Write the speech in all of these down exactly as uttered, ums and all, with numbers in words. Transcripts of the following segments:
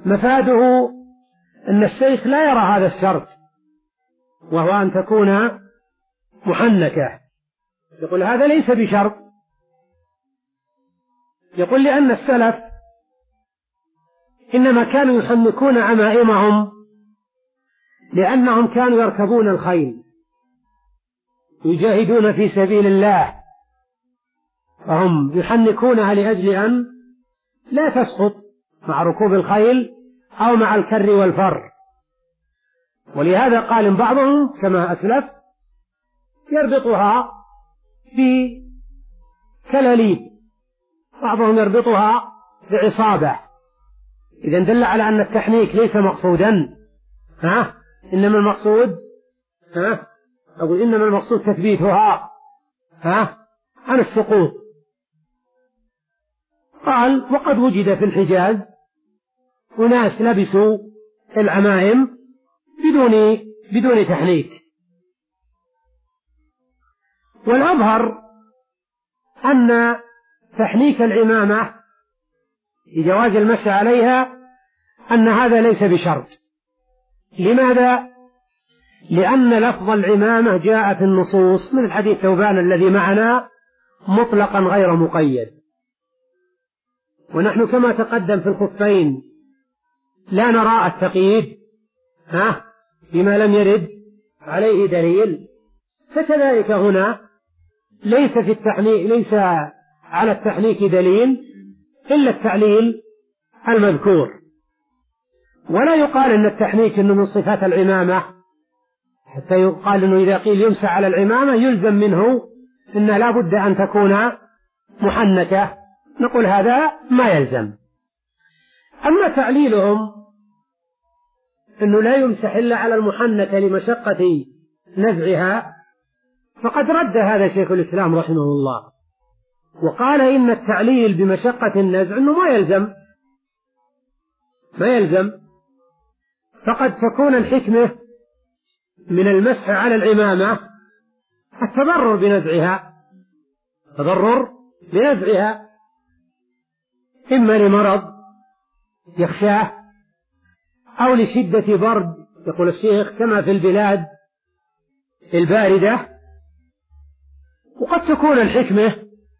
مفاده أن الشيخ لا يرى هذا الشرط، وهو أن تكون محنكة. يقول هذا ليس بشرط. يقول لأن السلف إنما كانوا يحنكون عمائمهم لأنهم كانوا يركبون الخيل يجاهدون في سبيل الله، فهم يحنكونها لأجل أن لا تسقط مع ركوب الخيل أو مع الكر والفر. ولهذا قال بعضهم كما أسلفت يربطها بكلاليب، بعضهم يربطها بعصابة. إذا دل على أن التحنيك ليس مقصودا، ها إنما المقصود ها أقول إنما المقصود تثبيتها ها عن السقوط. قال وقد وجد في الحجاز أناس لبسوا العمائم بدون بدون تحنيك. والأظهر أن تحنيك العمامة لجواز المسح عليها أن هذا ليس بشرط. لماذا؟ لأن لفظ العمامة جاء في النصوص من الحديث ثوبان الذي معنا مطلقا غير مقيد، ونحن كما تقدم في الخفين لا نرى التقييد ها بما لم يرد عليه دليل، فكذلك هنا ليس في التحنيك ليس على التحنيك دليل إلا التعليل المذكور. ولا يقال أن التحنيك إنه من صفات العمامة حتى يقال أنه إذا قيل يمسح على العمامة يلزم منه أن لا بد أن تكون محنكة، نقول هذا ما يلزم. أما تعليلهم أنه لا يمسح إلا على المحنكة لمشقة نزعها فقد رد هذا شيخ الإسلام رحمه الله وقال إن التعليل بمشقة النزع أنه ما يلزم ما يلزم فقد تكون الحكمة من المسح على العمامة التضرر بنزعها تضرر بنزعها إما لمرض يخشاه أو لشدة برد يقول الشيخ كما في البلاد الباردة. وقد تكون الحكمة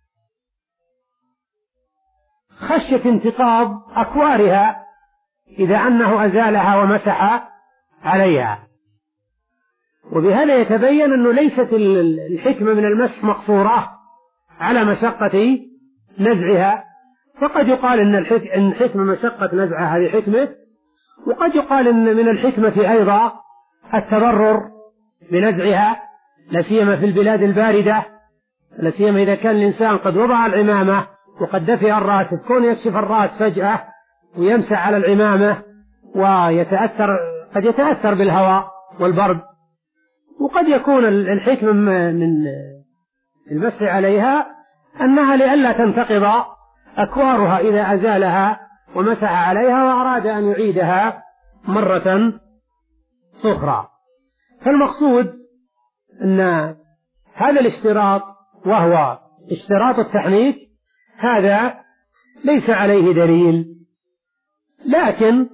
خشية انتقاض أكوارها إذا أنه أزالها ومسح عليها. وبهذا يتبين أنه ليست الحكمة من المسح مقصورة على مشقة نزعها، فقد يقال أن الحكمة مشقة نزعها هذه حكمة، وقد يقال أن من الحكمة أيضا التضرر بنزعها لا سيما في البلاد الباردة، لا سيما إذا كان الإنسان قد وضع العمامة وقد دفئ الرأس تكون يكشف الرأس فجأة ويمسح على العمامة ويتأثر قد يتأثر بالهواء والبرد. وقد يكون الحكمة من المسح عليها أنها لئلا تنتقض أكوارها إذا أزالها ومسح عليها وأراد أن يعيدها مرة أخرى. فالمقصود أن هذا الاشتراط وهو اشتراط التحنيك هذا ليس عليه دليل، لكن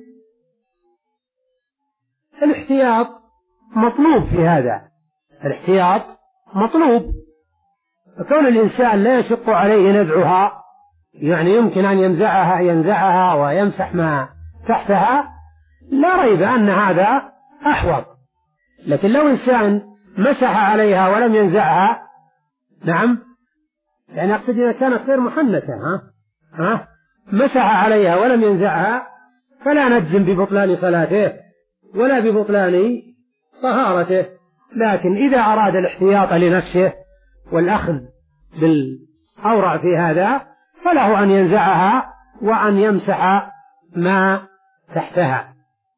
الاحتياط مطلوب في هذا، الاحتياط مطلوب. فكون الإنسان لا يشق عليه نزعها يعني يمكن أن ينزعها ينزعها ويمسح ما تحتها لا ريب أن هذا أحوط. لكن لو إنسان مسح عليها ولم ينزعها نعم يعني أقصد إذا كانت غير محنكة ها ها مسح عليها ولم ينزعها فلا نجزم ببطلان صلاته ولا ببطلان طهارته، لكن إذا أراد الاحتياط لنفسه والأخذ بالأورع في هذا فله أن ينزعها وأن يمسح ما تحتها.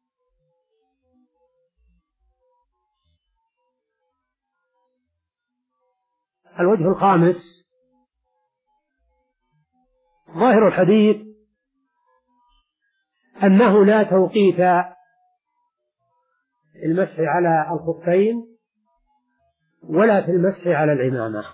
الوجه الخامس ظاهر الحديث أنه لا توقيت المسح على الخفين ولا في المسح على العمامة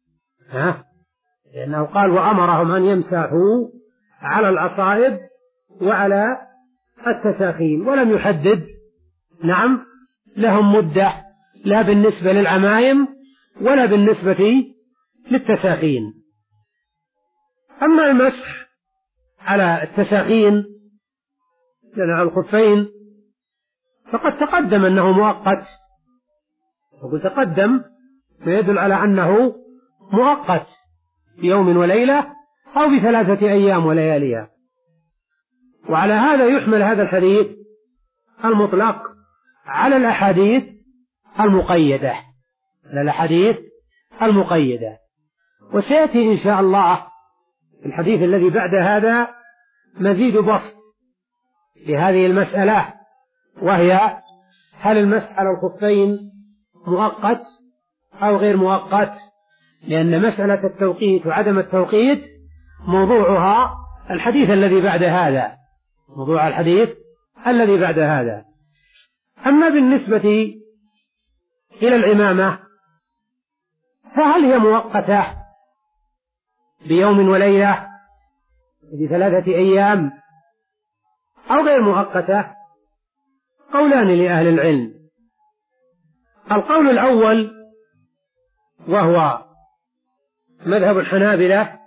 ها لأنه قال وأمرهم أن يمسحوا على العصائب وعلى التساخين، ولم يحدد نعم لهم مدة لا بالنسبة للعمائم ولا بالنسبة للتساخين. أما المسح على التساخين على الخفين فقد تقدم أنه مؤقت، وقد تقدم فيدل على أنه مؤقت بيوم وليلة أو بثلاثة أيام ولياليها. وعلى هذا يحمل هذا الحديث المطلق على الأحاديث المقيدة على الأحاديث المقيدة. وسيأتي إن شاء الله في الحديث الذي بعد هذا مزيد بسط لهذه المسألة، وهي هل المسح على الخفين مؤقت أو غير مؤقت، لأن مسألة التوقيت وعدم التوقيت موضوعها الحديث الذي بعد هذا موضوع الحديث الذي بعد هذا. أما بالنسبة إلى العمامة فهل هي مؤقتة بيوم وليلة بثلاثة أيام أو غير مؤقتة؟ قولان لأهل العلم. القول الأول وهو مذهب الحنابلة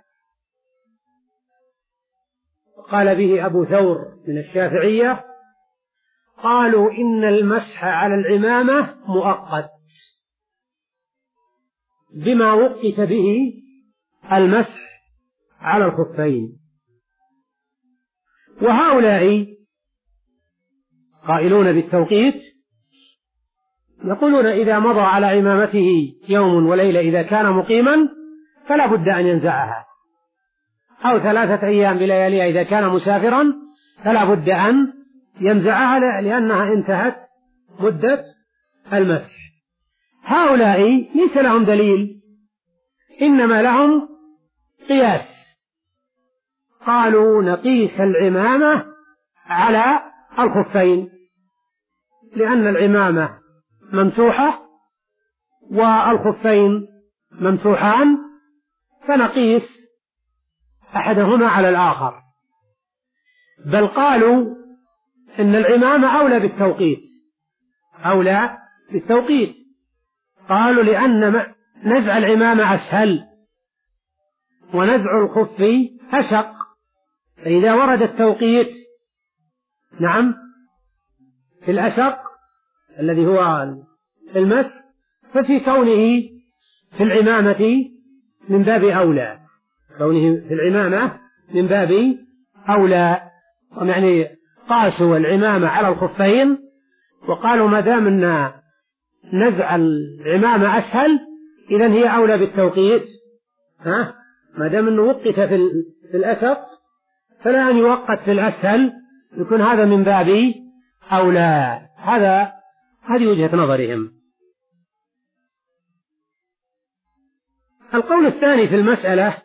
قال به أبو ثور من الشافعية، قالوا إن المسح على العمامة مؤقت بما وقت به المسح على الخفين. وهؤلاء قائلون بالتوقيت يقولون إذا مضى على عمامته يوم وليلة إذا كان مقيما فلا بد أن ينزعها، أو ثلاثة أيام بلياليها إذا كان مسافرا فلا بد أن ينزعها لأنها انتهت مدة المسح. هؤلاء ليس لهم دليل، إنما لهم قياس. قالوا نقيس العمامة على الخفين لأن العمامة ممسوحة والخفين ممسوحان، فنقيس أحدهما على الآخر. بل قالوا إن العمامة أولى بالتوقيت أولى بالتوقيت قالوا لأن نزع العمامة أسهل ونزع الخف أشق، فإذا ورد التوقيت نعم في الأشق الذي هو المسح ففي كونه في العمامة من باب أولى كونه في العمامة من باب أولى. يعني قاسوا العمامة على الخفين وقالوا ما دام أن نزع العمامة أسهل إذن هي أولى بالتوقيت، ها ما دام أنه وقت في الأشق فلا أن يوقت في الأسهل، يكون هذا من باب أولى. هذا هذه وجهة نظرهم. القول الثاني في المسألة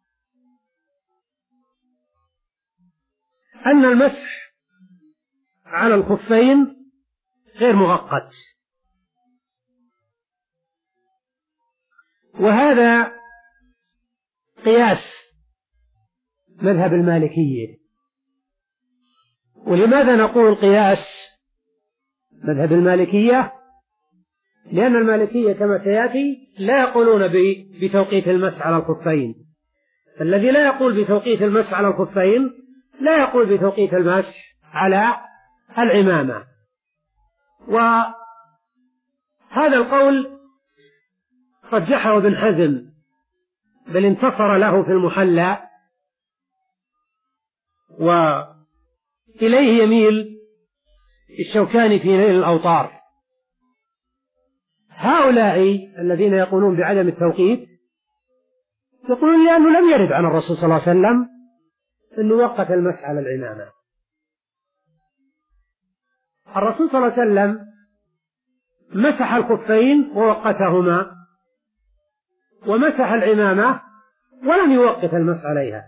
أن المسح على الخفين غير مؤقت، وهذا قياس مذهب المالكية. ولماذا نقول قياس مذهب المالكية؟ لأن المالكية كما سيأتي لا يقولون بتوقيت المسح على الخفين، الذي لا يقول بتوقيت المسح على الخفين لا يقول بتوقيت المسح على العمامة. وهذا القول رجحه ابن حزم، بل انتصر له في المحلى، وإليه يميل الشوكاني في نيل الأوطار. هؤلاء الذين يقولون بعدم التوقيت يقولون لأنه لم يرد عن الرسول صلى الله عليه وسلم أنه وقت المسح على العمامة. الرسول صلى الله عليه وسلم مسح الخفين ووقتهما، ومسح العمامة ولم يوقت المسح عليها.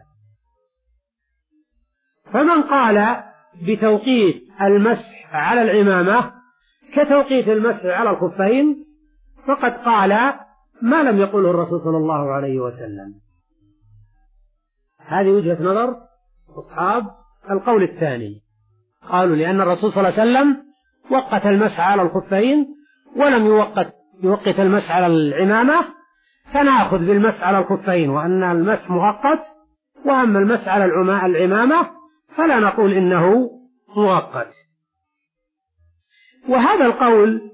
فمن قال بتوقيت المسح على العمامة كتوقيت المسح على الخفين فقد قال ما لم يقله الرسول صلى الله عليه وسلم. هذه وجهة نظر أصحاب القول الثاني، قالوا لأن الرسول صلى الله عليه وسلم وقت المسح على الخفين ولم يوقت يوقت المسح على العمامة، فنأخذ بالمسح على الخفين وأن المسح مؤقت، وأما المسح على العمامة فلا نقول إنه مؤقت. وهذا القول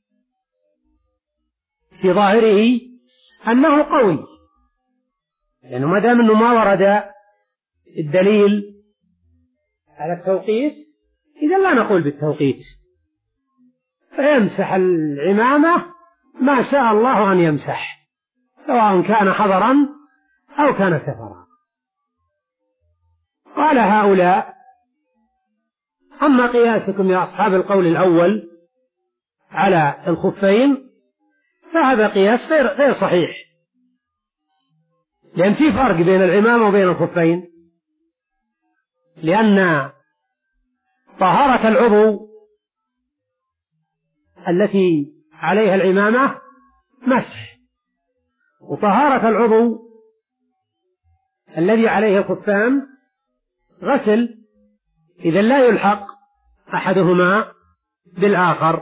في ظاهره أنه قوي، لأنه ما دام أنه ما ورد الدليل على التوقيت إذا لا نقول بالتوقيت، فيمسح العمامة ما شاء الله أن يمسح، سواء كان حضرا أو كان سفرا. قال هؤلاء: أما قياسكم يا أصحاب القول الأول على الخفين فهذا قياس غير غير صحيح، لأن في فرق بين العمامة وبين الخفين، لأن طهارة العضو التي عليها العمامة مسح، وطهارة العضو الذي عليه الخفان غسل، إذا لا يلحق أحدهما بالآخر.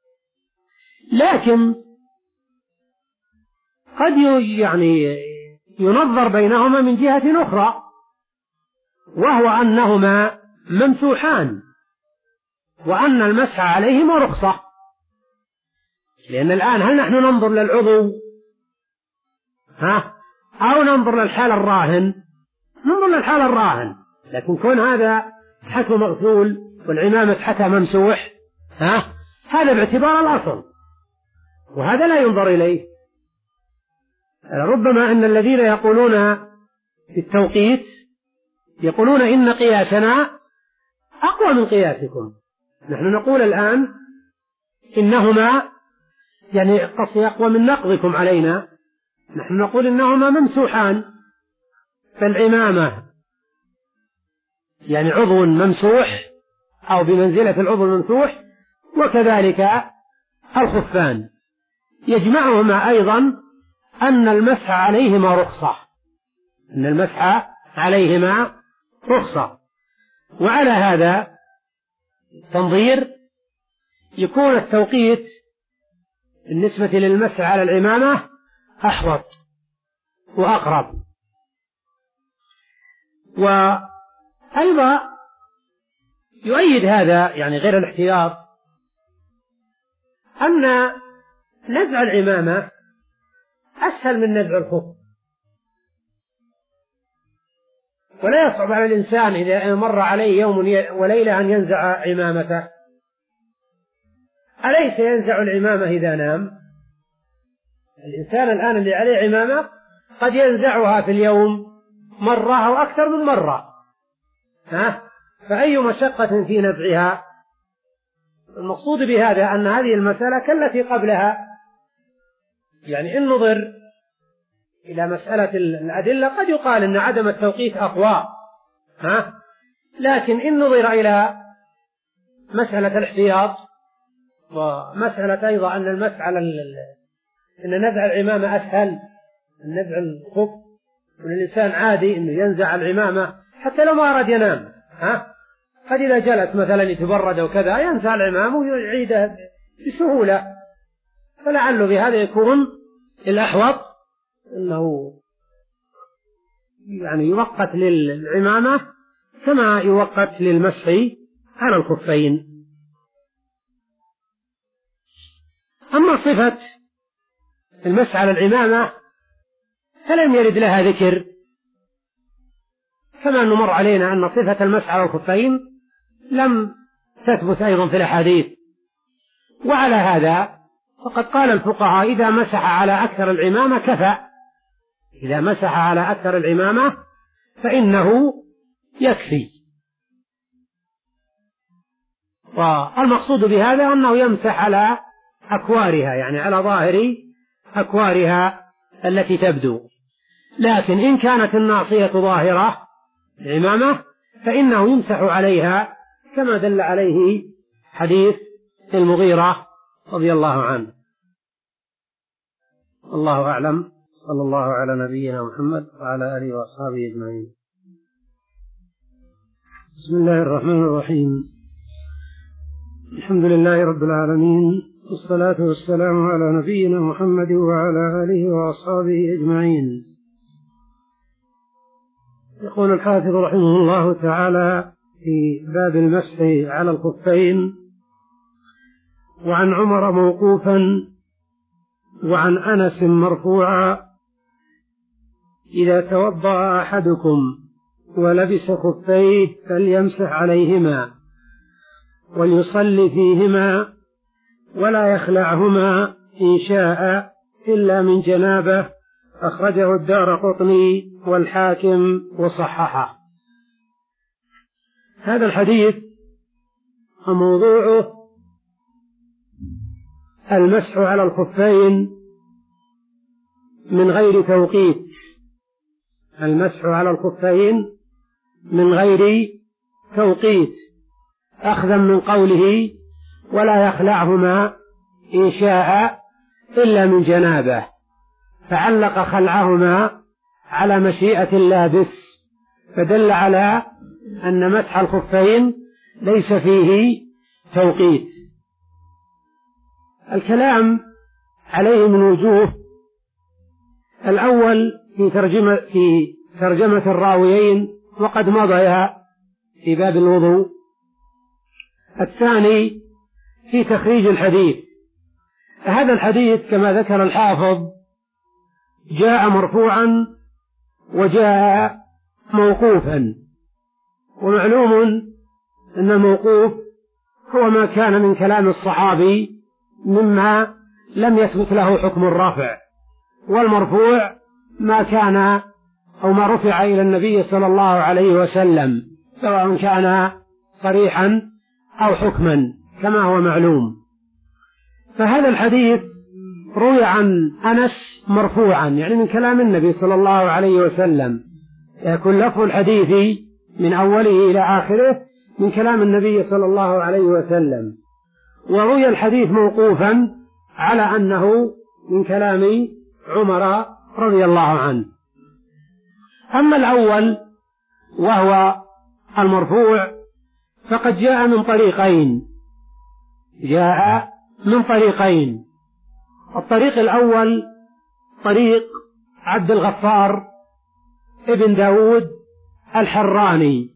لكن قد يعني ينظر بينهما من جهة أخرى، وهو أنهما ممسوحان وأن المسح عليهما رخصة. لأن الآن هل نحن ننظر للعضو ها أو ننظر للحال الراهن؟ ننظر للحال الراهن، لكن كون هذا تحته مغسول والعمامة تحتها ممسوح ها هذا باعتبار الأصل، وهذا لا ينظر إليه. ربما أن الذين يقولون في التوقيت يقولون إن قياسنا أقوى من قياسكم. نحن نقول الآن إنهما يعني قصي أقوى من نقضكم علينا، نحن نقول إنهما ممسوحان، فالعمامة يعني عضو ممسوح أو بمنزلة العضو الممسوح، وكذلك الخفان. يجمعهما أيضا أن المسح عليهما رخصة، أن المسح عليهما رخصة. وعلى هذا تنظير يكون التوقيت بالنسبة للمسح على العمامة أحوط وأقرب. وأيضا يؤيد هذا يعني غير الاحتياط أن نزع العمامة أسهل من نزع الخف، ولا يصعب على الإنسان إذا مر عليه يوم وليلة أن ينزع عمامته. أليس ينزع العمامة إذا نام؟ الإنسان الآن اللي عليه عمامة قد ينزعها في اليوم مرة أو أكثر من مرة، ها؟ فأي مشقة في نزعها؟ المقصود بهذا أن هذه المسألة كالتي قبلها، يعني إن نظر إلى مسألة الأدلة قد يقال أن عدم التوقيت أقوى، ها؟ لكن إن نظر إلى مسألة الاحتياط ومسألة أيضا أن المسح على أن نزع العمامة أسهل من نزع الخف، والإنسان عادي أنه ينزع العمامة حتى لو ما أراد ينام، ها؟ قد إذا جلس مثلا يتبرد وكذا ينزع العمامة ويعيدها بسهولة، فلعله بهذا يكون الأحوط أنه يعني يوقت للعمامة كما يوقت للمسح على الخفين. أما صفة المسح على العمامة فلم يرد لها ذكر، كما أنه مر علينا أن صفة المسح على الخفين لم تثبت أيضا في الأحاديث. وعلى هذا فقد قال الفقهاء إذا مسح على أكثر العمامة كفى، إذا مسح على أكثر العمامة فإنه يكفي. والمقصود بهذا أنه يمسح على أكوارها، يعني على ظاهر أكوارها التي تبدو. لكن إن كانت الناصية ظاهرة العمامة فإنه يمسح عليها كما دل عليه حديث المغيرة رضي الله عنه. الله أعلم، صلى الله على نبينا محمد وعلى آله وأصحابه أجمعين. بسم الله الرحمن الرحيم. الحمد لله رب العالمين، والصلاة والسلام على نبينا محمد وعلى آله وأصحابه أجمعين. يقول الحافظ رحمه الله تعالى في باب المسح على الخفين: وعن عمر موقوفا وعن أنس مرفوعا: إذا توضأ أحدكم ولبس خفيه فليمسح عليهما وليصلي فيهما ولا يخلعهما إن شاء إلا من جنابه. أخرجه الدارقطني والحاكم وصححه. هذا الحديث موضوعه المسح على الخفين من غير توقيت، المسح على الخفين من غير توقيت، أخذا من قوله: ولا يخلعهما إن شاء إلا من جنابه، فعلق خلعهما على مشيئة اللابس، فدل على أن مسح الخفين ليس فيه توقيت. الكلام عليه من وجوه: الأول في ترجمة, في ترجمة الراويين وقد مضيا في باب الوضوء. الثاني في تخريج الحديث. هذا الحديث كما ذكر الحافظ جاء مرفوعا وجاء موقوفا، ومعلوم أن الموقوف هو ما كان من كلام الصحابي مما لم يثبت له حكم الرفع، والمرفوع ما كان أو ما رفع إلى النبي صلى الله عليه وسلم، سواء كان صريحا أو حكما كما هو معلوم. فهذا الحديث روي عن أنس مرفوعا، يعني من كلام النبي صلى الله عليه وسلم، يكون لفظ الحديث من أوله إلى آخره من كلام النبي صلى الله عليه وسلم. وروي الحديث موقوفا على أنه من كلام عمر رضي الله عنه. أما الأول وهو المرفوع فقد جاء من طريقين، جاء من طريقين. الطريق الأول طريق عبد الغفار ابن داود الحراني،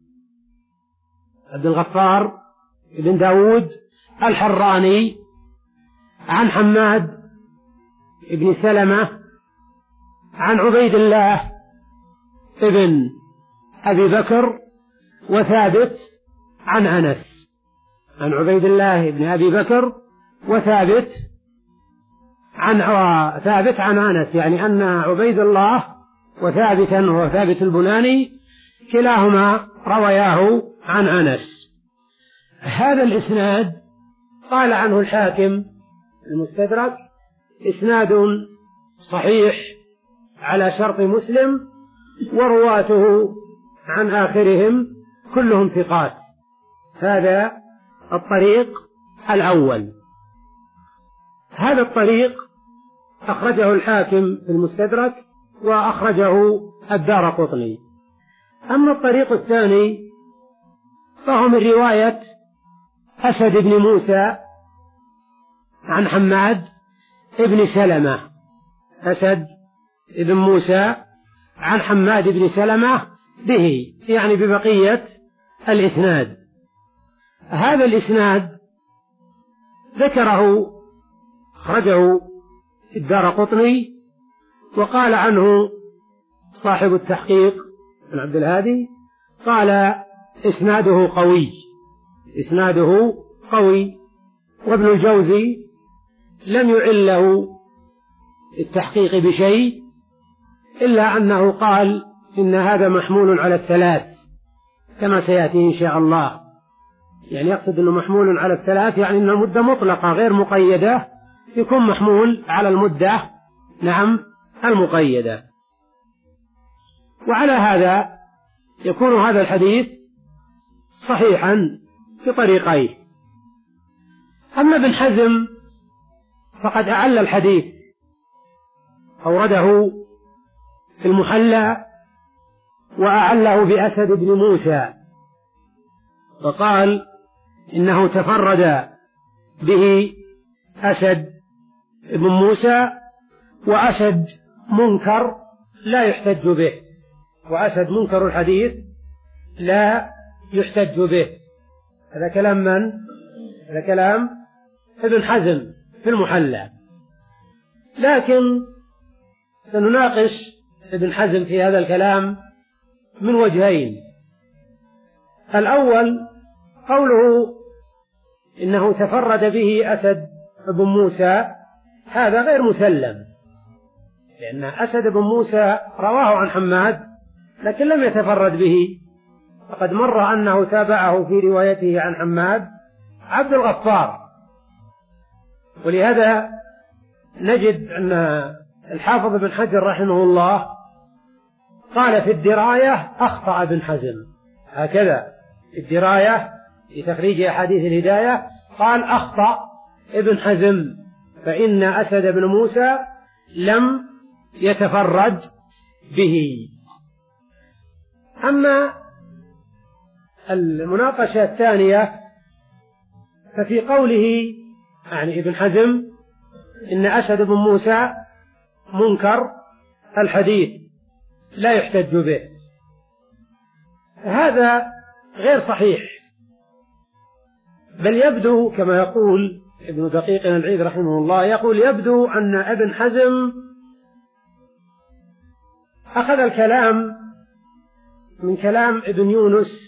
عبد الغفار ابن داود الحراني، عن حماد ابن سلمة عن عبيد الله ابن أبي بكر وثابت عن أنس، عن عبيد الله ابن أبي بكر وثابت عن ثابت عن أنس، يعني أن عبيد الله وثابتا وهو ثابت البناني كلاهما روياه عن أنس. هذا الإسناد قال عنه الحاكم المستدرك: إسناد صحيح على شرط مسلم، ورواته عن آخرهم كلهم ثقات. هذا الطريق الأول. هذا الطريق أخرجه الحاكم في المستدرك وأخرجه الدارقطني. أما الطريق الثاني فهو من رواية أسد بن موسى عن حماد ابن سلمة، أسد بن موسى عن حماد بن سلمة به، يعني ببقية الإسناد. هذا الإسناد ذكره أخرجه الدارقطني، وقال عنه صاحب التحقيق بن عبد الهادي قال: إسناده قوي، إسناده قوي. وابن الجوزي لم يعله التحقيق بشيء، إلا أنه قال إن هذا محمول على الثلاث كما سيأتي إن شاء الله، يعني يقصد أنه محمول على الثلاث، يعني أن المدة مطلقة غير مقيدة، يكون محمول على المدة نعم المقيدة. وعلى هذا يكون هذا الحديث صحيحا بطريقين. أما ابن حزم فقد أعل الحديث، أورده في المحلى وأعله بأسد بن موسى، فقال إنه تفرد به أسد بن موسى، وأسد منكر لا يحتج به، وأسد منكر الحديث لا يحتج به. هذا كلام من؟ هذا كلام ابن حزم في المحلى. لكن سنناقش ابن حزم في هذا الكلام من وجهين. الأول قوله إنه تفرد به أسد بن موسى، هذا غير مسلم، لأن أسد بن موسى رواه عن حماد لكن لم يتفرد به، فقد مر أنه تابعه في روايته عن حماد عبد الغفار. ولهذا نجد أن الحافظ بن حجر رحمه الله قال في الدراية أخطأ ابن حزم، هكذا في الدراية في تخريج أحاديث الهداية قال أخطأ ابن حزم، فإن أسد بن موسى لم يتفرد به. أما المناقشة الثانية ففي قوله يعني ابن حزم إن أسد بن موسى منكر الحديث لا يحتج به، هذا غير صحيح، بل يبدو كما يقول ابن دقيق العيد رحمه الله، يقول يبدو أن ابن حزم أخذ الكلام من كلام ابن يونس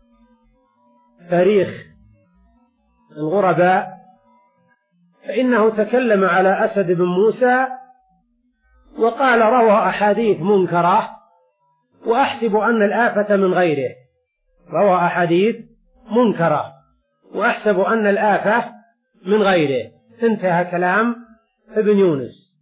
تاريخ الغرباء، فإنه تكلم على أسد بن موسى وقال روى أحاديث منكرة وأحسب أن الآفة من غيره، روى أحاديث منكرة وأحسب أن الآفة من غيره، انتهى كلام ابن يونس.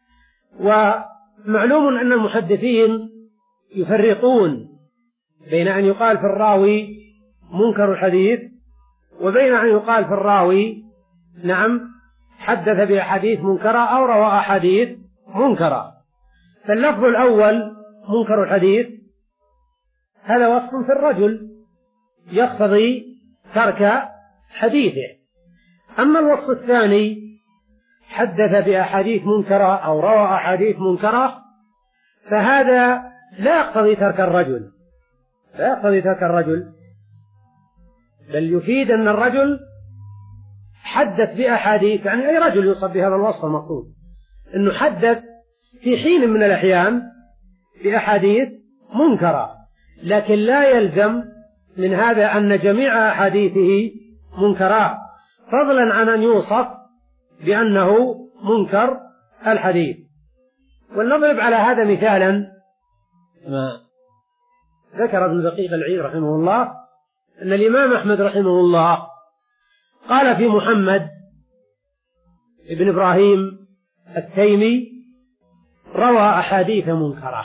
ومعلوم أن المحدثين يفرقون بين أن يقال في الراوي منكر الحديث وبين أن يقال في الراوي نعم حدث بأحاديث منكرة أو روى أحاديث منكرة. فاللفظ الأول منكر الحديث هذا وصف في الرجل يقتضي ترك حديثه. أما الوصف الثاني حدث بأحاديث منكرة أو روى أحاديث منكرة، فهذا لا يقتضي ترك الرجل، لا يقتضي ترك الرجل، بل يفيد أن الرجل حدث بأحاديث، يعني أي رجل يوصف بهذا الوصف المقصود أنه حدث في حين من الأحيان بأحاديث منكرة، لكن لا يلزم من هذا أن جميع أحاديثه منكرات، فضلا عن أن يوصف بأنه منكر الحديث. ولنضرب على هذا مثالا ما ذكر ابن دقيق العيد رحمه الله أن الإمام أحمد رحمه الله قال في محمد ابن إبراهيم التيمي روى أحاديث منكرة،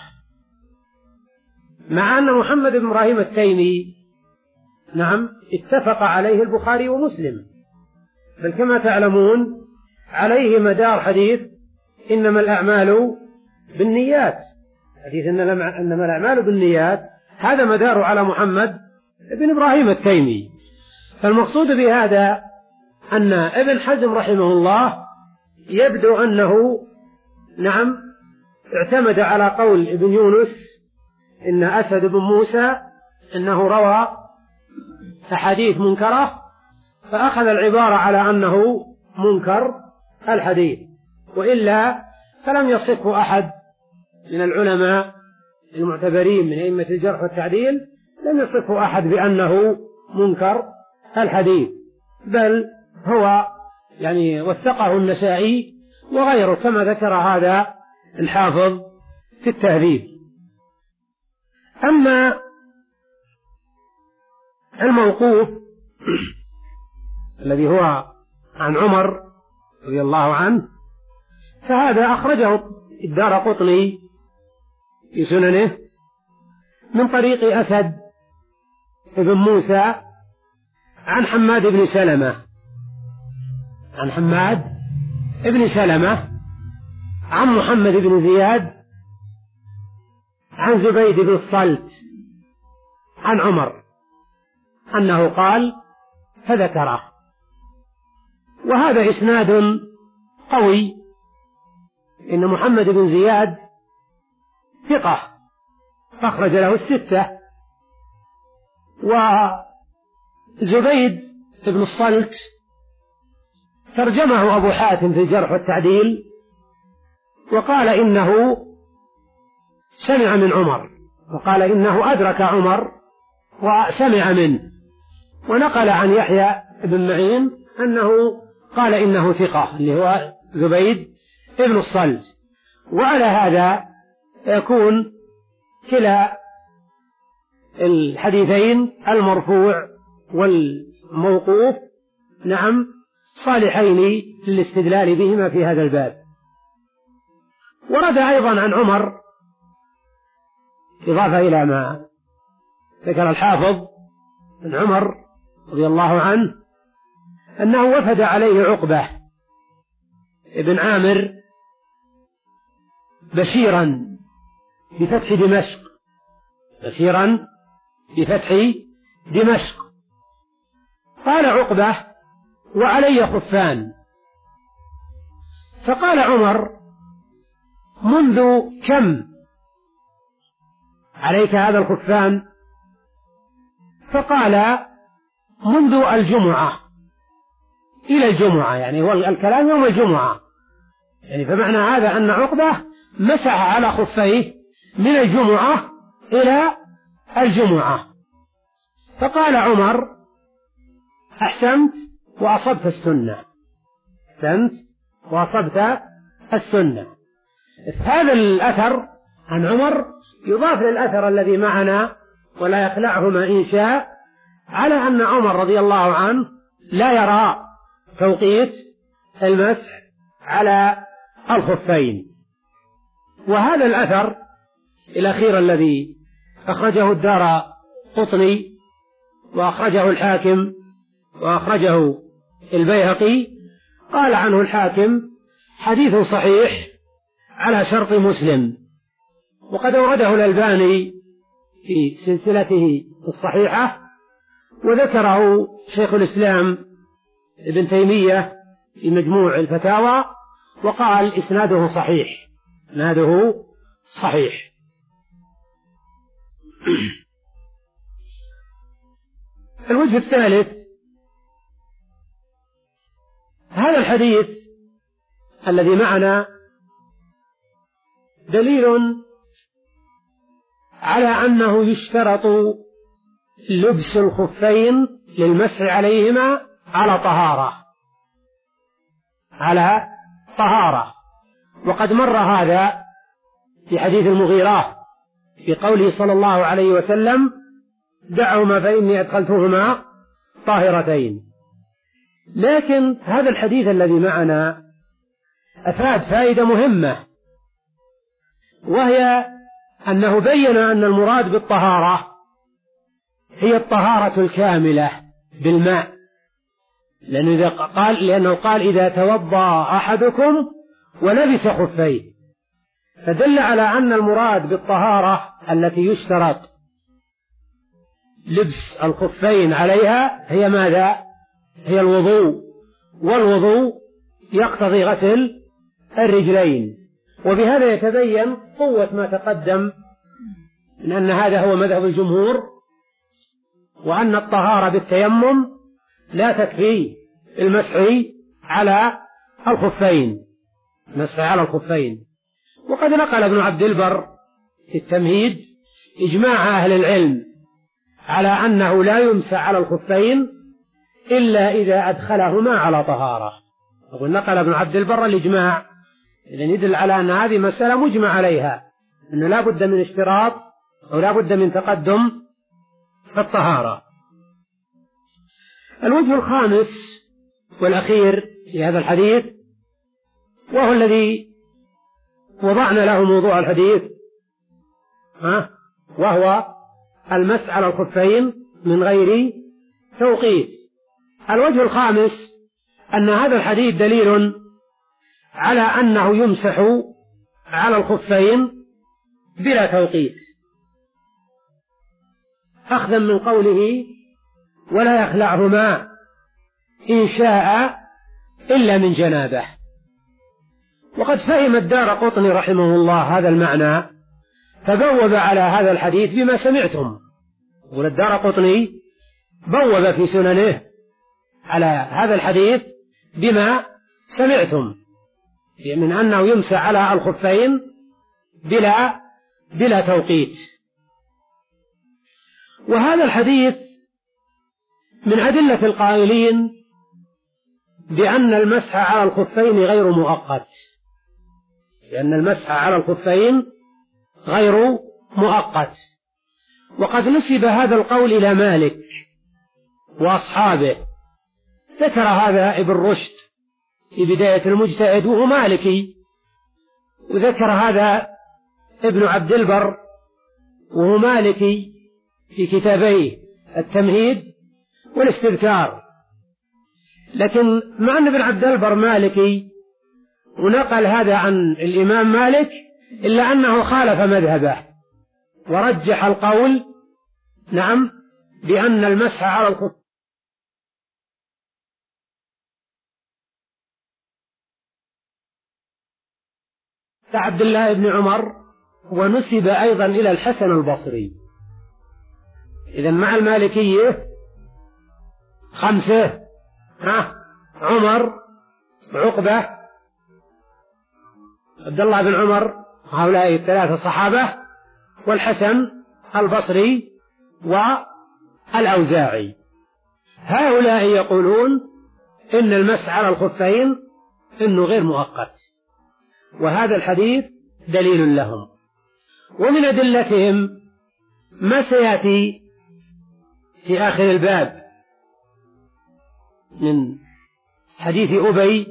مع أن محمد بن إبراهيم التيمي نعم اتفق عليه البخاري ومسلم، بل كما تعلمون عليه مدار حديث إنما الأعمال بالنيات، حديث إنما الأعمال بالنيات هذا مدار على محمد بن إبراهيم التيمي. فالمقصود بهذا أن ابن حزم رحمه الله يبدو أنه نعم اعتمد على قول ابن يونس إن أسد بن موسى إنه روى أحاديث منكرة، فأخذ العبارة على أنه منكر الحديث، وإلا فلم يصفه أحد من العلماء المعتبرين من أئمة الجرح والتعديل، لم يصفه أحد بأنه منكر الحديث، بل هو يعني وثقه النسائي وغيره كما ذكر هذا الحافظ في التهذيب. أما الموقوف الذي هو عن عمر رضي الله عنه فهذا أخرجه الدارقطني في سننه من طريق أسد بن موسى عن حماد بن سلمة، عن حماد بن سلمة عن محمد بن زياد عن زبيد بن الصلت عن عمر أنه قال فذكره. وهذا إسناد قوي، إن محمد بن زياد ثقة أخرج له الستة، وزبيد بن الصلت ترجمه أبو حاتم في الجرح والتعديل وقال إنه سمع من عمر، وقال إنه أدرك عمر وسمع منه، ونقل عن يحيى بن معين أنه قال إنه ثقة اللي هو زبيد بن الصلت. وعلى هذا يكون كلا الحديثين المرفوع والموقوف نعم صالحين للاستدلال بهما في هذا الباب. ورد أيضا عن عمر إضافة إلى ما ذكر الحافظ عن عمر رضي الله عنه أنه وفد عليه عقبة ابن عامر بشيرا بفتح دمشق، بشيرا بفتح دمشق. قال عقبة وعلي خفان، فقال عمر منذ كم عليك هذا الخفان؟ فقال منذ الجمعة إلى الجمعة، يعني هو الكلام يوم الجمعة، يعني فمعنى هذا أن عقبة مسح على خفيه من الجمعة إلى الجمعة. فقال عمر أحسنت وأصبت السنة، أحسنت وأصبت السنة. هذا الأثر عن عمر يضاف للأثر الذي معنا ولا يخلعهما إن شاء، على أن عمر رضي الله عنه لا يرى توقيت المسح على الخفين. وهذا الأثر الأخير الذي أخرجه الدار قطني وأخرجه الحاكم وأخرجه البيهقي، قال عنه الحاكم حديث صحيح على شرط مسلم، وقد أورده الألباني في سلسلته الصحيحة، وذكره شيخ الإسلام ابن تيمية في مجموع الفتاوى وقال إسناده صحيح، إسناده صحيح. الوجه الثالث، هذا الحديث الذي معنا دليل على أنه يشترط لبس الخفين للمسح عليهما على طهارة، على طهارة. وقد مر هذا في حديث المغيرة في قوله صلى الله عليه وسلم دعهما فإني أدخلتهما طاهرتين. لكن هذا الحديث الذي معنا أفاد فائدة مهمة، وهي أنه بين أن المراد بالطهارة هي الطهارة الكاملة بالماء، لأنه, إذا قال لأنه قال إذا توضأ أحدكم ولبس خفيه، فدل على أن المراد بالطهارة التي يشترط لبس الخفين عليها هي ماذا؟ هي الوضوء، والوضوء يقتضي غسل الرجلين. وبهذا يتبين قوة ما تقدم من أن هذا هو مذهب الجمهور، وأن الطهارة بالتيمم لا تكفي المسح على الخفين، المسح على الخفين. وقد نقل ابن عبد البر في التمهيد إجماع أهل العلم على أنه لا يمسح على الخفين إلا إذا أدخلهما على طهارة. أقول نقل ابن عبد البر الإجماع، إذن يدل على أن هذه مسألة مجمع عليها، أنه لا بد من اشتراط أو لا بد من تقدم الطهارة. الوجه الخامس والأخير في هذا الحديث، وهو الذي وضعنا له موضوع الحديث، ها وهو المسح على الخفين من غير توقيت. الوجه الخامس أن هذا الحديث دليل على أنه يمسح على الخفين بلا توقيت، أخذا من قوله ولا يخلعهما إن شاء إلا من جنابه. وقد فهم الدارقطني رحمه الله هذا المعنى فبوب على هذا الحديث بما سمعتم. والدارقطني بوب في سننه على هذا الحديث بما سمعتم من أنه يمسح على الخفين بلا بلا توقيت. وهذا الحديث من أدلة القائلين بأن المسح على الخفين غير مؤقت، لأن المسح على الخفين غير مؤقت. وقد نسب هذا القول إلى مالك وأصحابه، ذكر هذا ابن رشد في بداية المجتهد وهو مالكي، وذكر هذا ابن عبد البر وهو مالكي في كتابيه التمهيد والاستذكار. لكن مع أن ابن عبد البر مالكي ونقل هذا عن الإمام مالك، إلا أنه خالف مذهبه ورجح القول نعم بأن المسح على الخف عبد الله بن عمر، ونسب أيضا إلى الحسن البصري. إذن مع المالكية خمسة: ها عمر، عقبة، عبد الله بن عمر، هؤلاء الثلاثة الصحابة، والحسن البصري والأوزاعي. هؤلاء يقولون إن المسح على الخفين إنه غير مؤقت، وهذا الحديث دليل لهم. ومن أدلتهم ما سيأتي في آخر الباب من حديث أبي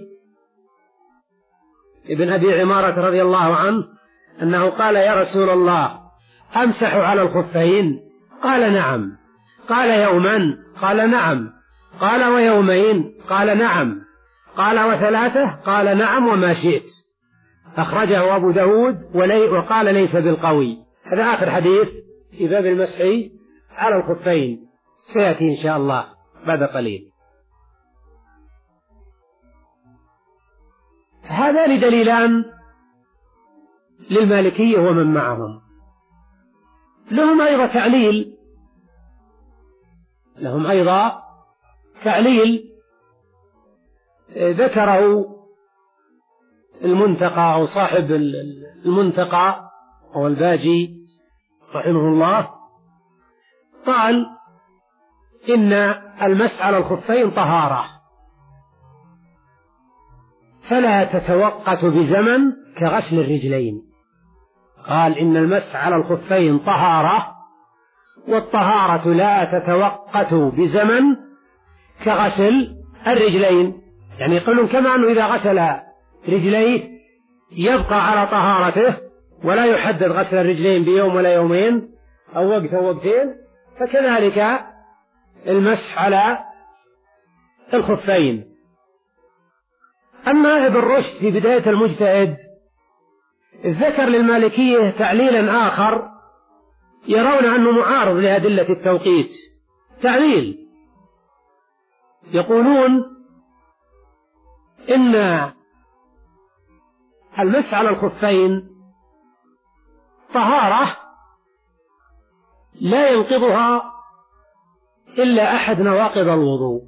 ابن أبي عمارة رضي الله عنه أنه قال: يا رسول الله، أمسح على الخفين؟ قال: نعم. قال: يوما؟ قال: نعم. قال: ويومين؟ قال: نعم. قال: وثلاثة؟ قال: نعم وما شئت. أخرجه أبو داود وقال: ليس بالقوي. هذا آخر حديث في باب المسح على الخفين، سيأتي إن شاء الله بعد قليل. هذان دليلان للمالكية ومن معهم. لهم أيضا تعليل لهم أيضا تعليل ذكره المنتقى أو صاحب المنتقى أو الباجي رحمه الله. قال: إن المسح على الخفين طهارة فلا تتوقت بزمن كغسل الرجلين. قال: إن المسح على الخفين طهارة، والطهارة لا تتوقت بزمن كغسل الرجلين. يعني يقولون كما أنه إذا غسل رجليه يبقى على طهارته ولا يحدد غسل الرجلين بيوم ولا يومين أو وقت أو وقتين، فكذلك المسح على الخفين. أما ابن رشد في بداية المجتهد ذكر للمالكية تعليلا آخر يرون أنه معارض لأدلة التوقيت. تعليل: يقولون إن المسح على الخفين طهارة لا ينقضها إلا أحد نواقض الوضوء.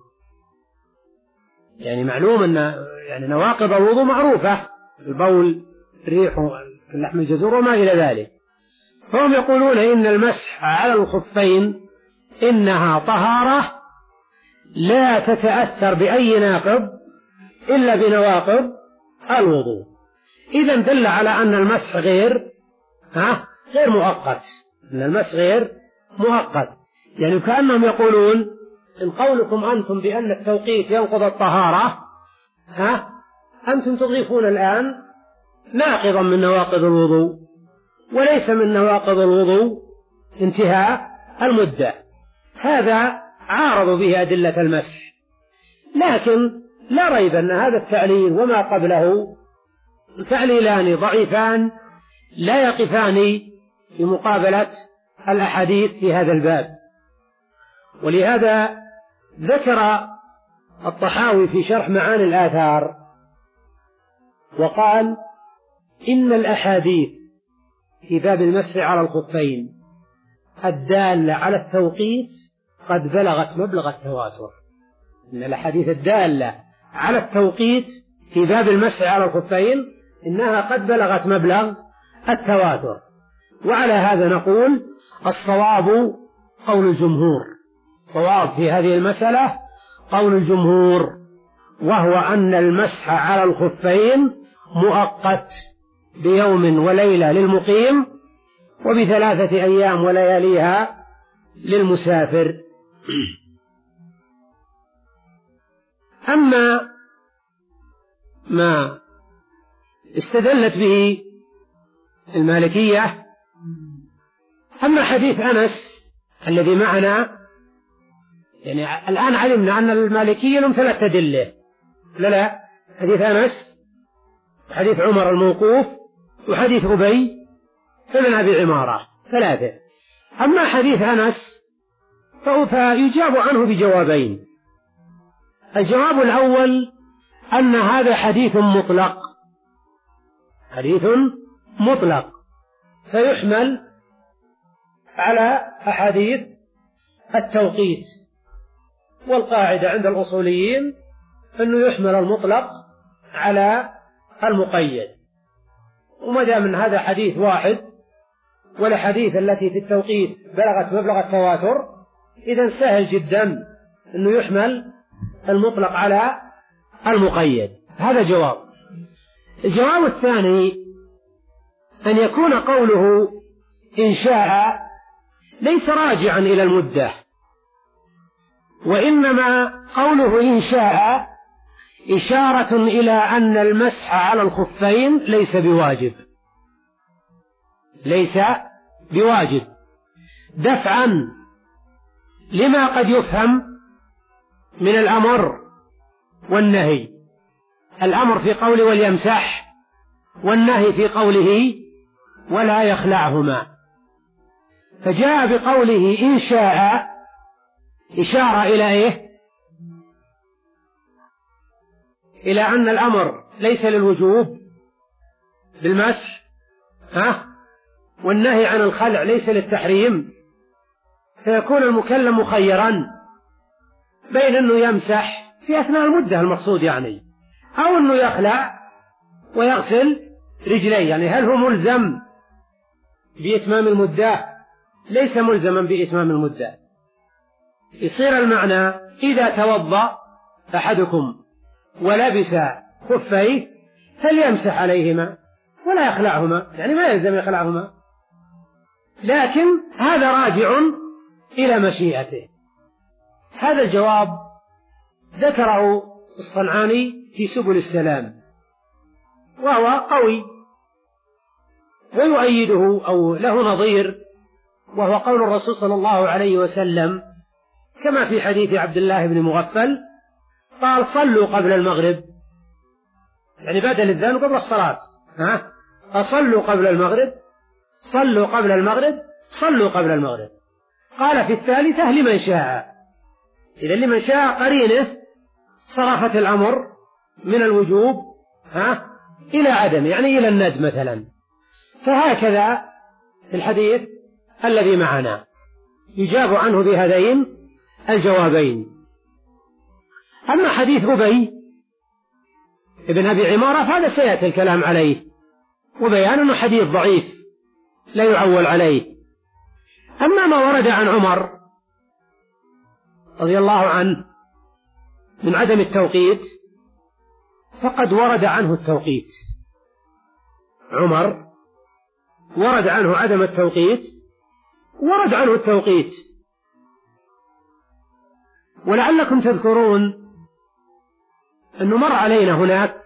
يعني معلوم أن يعني نواقض الوضوء معروفة: البول، الريح، اللحم الجزور وما إلى ذلك. فهم يقولون إن المسح على الخفين إنها طهارة لا تتأثر بأي ناقض إلا بنواقض الوضوء. إذن دل على أن المسح غير ها غير مؤقت، أن المسح غير مؤقت. يعني كأنهم يقولون إن قولكم أنتم بأن التوقيت ينقض الطهارة، ها أنتم تضيفون الآن ناقضا من نواقض الوضوء، وليس من نواقض الوضوء انتهاء المدة. هذا عارض به أدلة المسح. لكن لا ريب أن هذا التعليل وما قبله تعليلان ضعيفان لا يقفان في مقابلة الأحاديث في هذا الباب. ولهذا ذكر الطحاوي في شرح معاني الآثار وقال: إن الأحاديث في باب المسح على الخفين الدالة على التوقيت قد بلغت مبلغ التواتر. إن الأحاديث الدالة على التوقيت في باب المسح على الخفين إنها قد بلغت مبلغ التواتر. وعلى هذا نقول الصواب قول الجمهور، الصواب في هذه المسألة قول الجمهور، وهو أن المسح على الخفين مؤقت بيوم وليلة للمقيم وبثلاثة أيام ولياليها للمسافر. أما ما استدلت به المالكية، أما حديث أنس الذي معنا، يعني الآن علمنا أن المالكية لهم ثلاث أدلة، لا لا حديث أنس وحديث عمر الموقوف وحديث أبي ابن أبي عمارة، ثلاثة. أما حديث أنس فيجاب عنه بجوابين. الجواب الأول أن هذا حديث مطلق، حديث مطلق فيحمل على أحاديث التوقيت، والقاعدة عند الأصوليين أنه يحمل المطلق على المقيد، وما دام من هذا حديث واحد والحديث التي في التوقيت بلغت مبلغ التواتر، إذن سهل جدا أنه يحمل المطلق على المقيد. هذا جواب. الجواب الثاني أن يكون قوله إن شاء ليس راجعا إلى المدة، وإنما قوله إن شاء إشارة إلى أن المسح على الخفين ليس بواجب، ليس بواجب دفعا لما قد يفهم من الأمر والنهي. الأمر في قوله وليمسح، والنهي في قوله ولا يخلعهما، فجاء بقوله إن شاء إشارة إلى إيه؟ إلى أن الأمر ليس للوجوب بالمسح، ها؟ والنهي عن الخلع ليس للتحريم، فيكون المكلم مخيرا بين أنه يمسح في أثناء المدة المقصود يعني، أو أنه يخلع ويغسل رجليه. يعني هل هو ملزم بإتمام المدة؟ ليس ملزما بإتمام المدة. يصير المعنى إذا توضأ أحدكم ولبس خفيه فليمسح عليهما ولا يخلعهما، يعني ما يلزم يخلعهما، لكن هذا راجع إلى مشيئته. هذا الجواب ذكره الصنعاني في سبل السلام، وهو قوي ويؤيده أو له نظير، وهو قول الرسول صلى الله عليه وسلم كما في حديث عبد الله بن مغفل قال صلوا قبل المغرب، يعني بدل الذان قبل الصلاة، ها؟ أصلوا قبل المغرب، صلوا قبل المغرب، صلوا قبل المغرب. قال في الثالثة لمن شاء، إذا لمن شاء قرينه صرفت الأمر من الوجوب، ها؟ إلى عدم، يعني إلى الندب مثلا. فهكذا الحديث الذي معنا يجاب عنه بهذين الجوابين. أما حديث أبي ابن أبي عمارة فهذا سيأتي الكلام عليه وبيان أنه حديث ضعيف لا يعول عليه. أما ما ورد عن عمر رضي الله عنه من عدم التوقيت فقد ورد عنه التوقيت. عمر ورد عنه عدم التوقيت، ورد عنه التوقيت. ولعلكم تذكرون أنه مر علينا هناك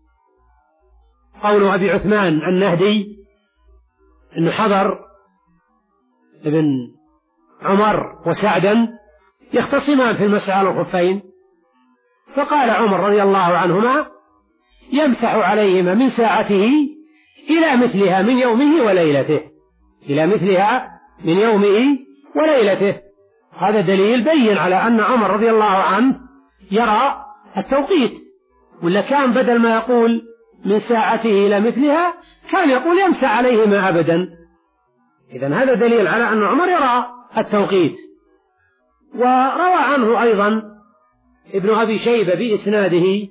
قول أبي عثمان النهدي أنه حضر ابن عمر وسعدا يختصمان في المسح على الخفين، فقال عمر رضي الله عنهما يمسح عليهما من ساعته إلى مثلها من يومه وليلته، إلى مثلها من يومه وليلته. هذا دليل بين على أن عمر رضي الله عنه يرى التوقيت، ولا كان بدل ما يقول من ساعته إلى مثلها كان يقول يمسى عليهما أبدا. إذن هذا دليل على أن عمر يرى التوقيت. وروى عنه أيضا ابن أبي شيبة بإسناده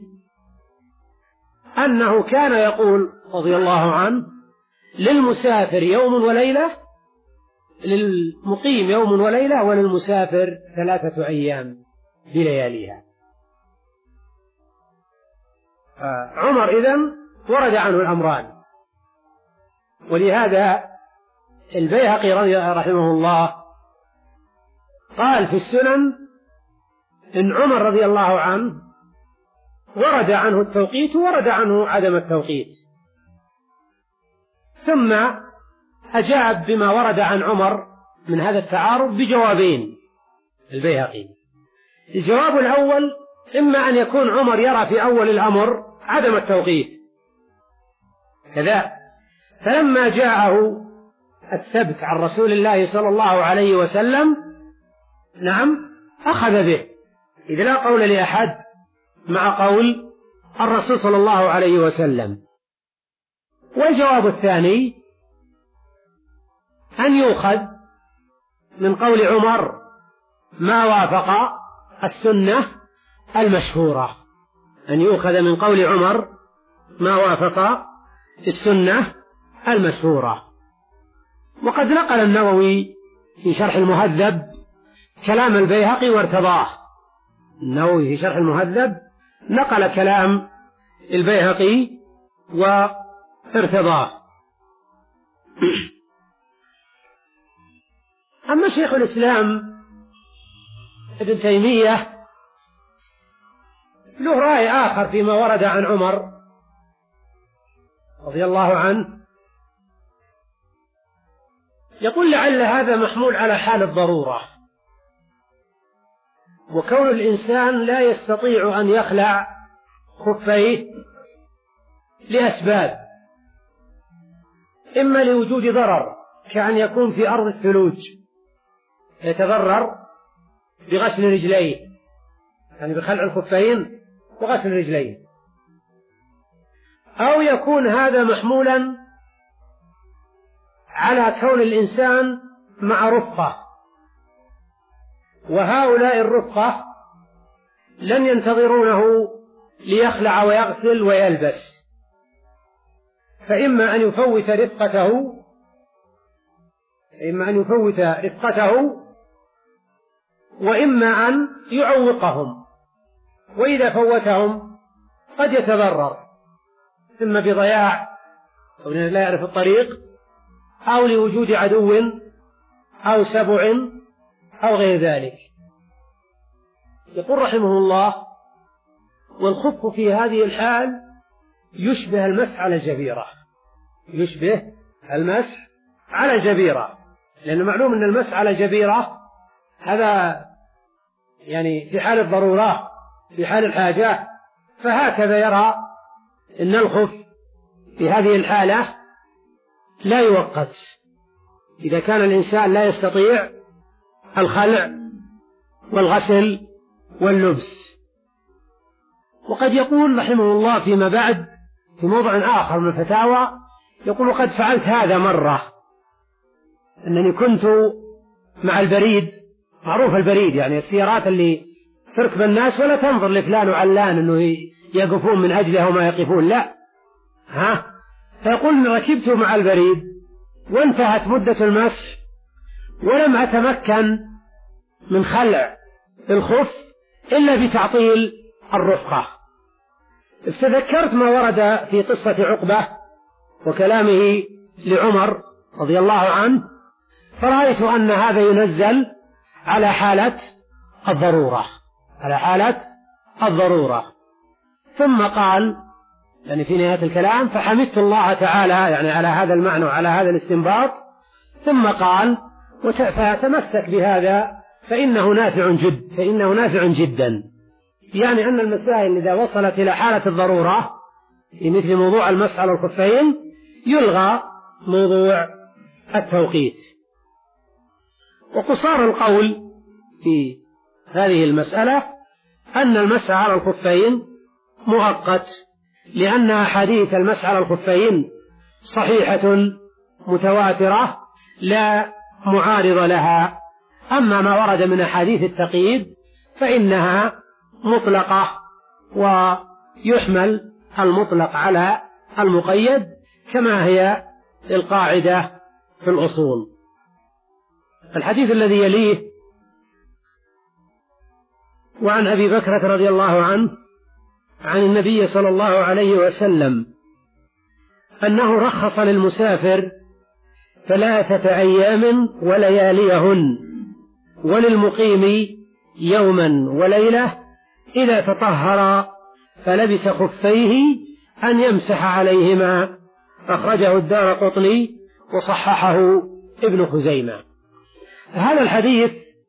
أنه كان يقول رضي الله عنه: للمسافر يوم وليلة، للمقيم يوم وليلة، وللمسافر ثلاثة أيام بلياليها. عمر إذن ورد عنه الأمران. ولهذا البيهقي رحمه الله قال في السنن إن عمر رضي الله عنه ورد عنه التوقيت ورد عنه عدم التوقيت، ثم أجاب بما ورد عن عمر من هذا التعارض بجوابين البيهقي. الجواب الأول: إما أن يكون عمر يرى في أول الأمر عدم التوقيت كذا، فلما جاءه الثبت عن رسول الله صلى الله عليه وسلم نعم أخذ به، إذ لا قول لأحد مع قول الرسول صلى الله عليه وسلم. والجواب الثاني أن يؤخذ من قول عمر ما وافق السنة المشهورة، أن يؤخذ من قول عمر ما وافق السنة المشهورة. وقد نقل النووي في شرح المهذب كلام البيهقي وارتضاه. النووي في شرح المهذب نقل كلام البيهقي وارتضاه. أما شيخ الإسلام ابن تيمية له رأي آخر فيما ورد عن عمر رضي الله عنه، يقول لعل هذا محمول على حال الضرورة، وكون الإنسان لا يستطيع أن يخلع خفيه لأسباب: إما لوجود ضرر كأن يكون في أرض الثلوج يتضرر بغسل رجليه، يعني بخلع الخفين وغسل رجليه، أو يكون هذا محمولا على كون الإنسان مع رفقة، وهؤلاء الرفقة لن ينتظرونه ليخلع ويغسل ويلبس، فإما أن يفوت رفقته إما أن يفوت رفقته وإما أن يعوقهم، وإذا فوتهم قد يتضرر إما بضياع أو لا يعرف الطريق أو لوجود عدو أو سبع أو غير ذلك. يقول رحمه الله: والخف في هذه الحال يشبه المسح على الجبيرة، يشبه المسح على الجبيرة، لأنه معلوم أن المسح على الجبيرة هذا يعني في حال الضرورة في حال الحاجة، فهكذا يرى أن الخف في هذه الحالة لا يوقت إذا كان الإنسان لا يستطيع الخلع والغسل واللبس. وقد يقول رحمه الله فيما بعد في موضع آخر من الفتاوى، يقول: وقد فعلت هذا مرة، أنني كنت مع البريد، معروف البريد يعني السيارات اللي تركب الناس ولا تنظر لفلان وعلان أنه يقفون من أجله وما يقفون، لا ها فيقول: ركبت مع البريد وانتهت مدة المسح ولم أتمكن من خلع الخف إلا بتعطيل الرفقة. استذكرت ما ورد في قصة عقبة وكلامه لعمر رضي الله عنه، فرأيت أن هذا ينزل على حالة الضرورة على حالة الضرورة ثم قال يعني في نهاية الكلام: فحمدت الله تعالى، يعني على هذا المعنى وعلى هذا الاستنباط. ثم قال: فتمسك بهذا فإنه نافع جد فإنه نافع جدا، يعني أن المسائل إذا وصلت إلى حالة الضرورة في مثل موضوع المسح على الخفين يلغى موضوع التوقيت. وقصار القول في هذه المسألة أن المسح على الخفين مؤقت، لأن أحاديث المسح على الخفين صحيحة متواترة لا معارض لها. أما ما ورد من أحاديث التقييد فإنها مطلقة، ويحمل المطلق على المقيد كما هي القاعدة في الأصول. الحديث الذي يليه وعن أبي بكرة رضي الله عنه عن النبي صلى الله عليه وسلم أنه رخص للمسافر ثلاثة أيام ولياليهن، وللمقيم يوما وليلة إذا تطهر فلبس خفيه أن يمسح عليهما. أخرجه الدارقطني وصححه ابن خزيمة. هذا الحديث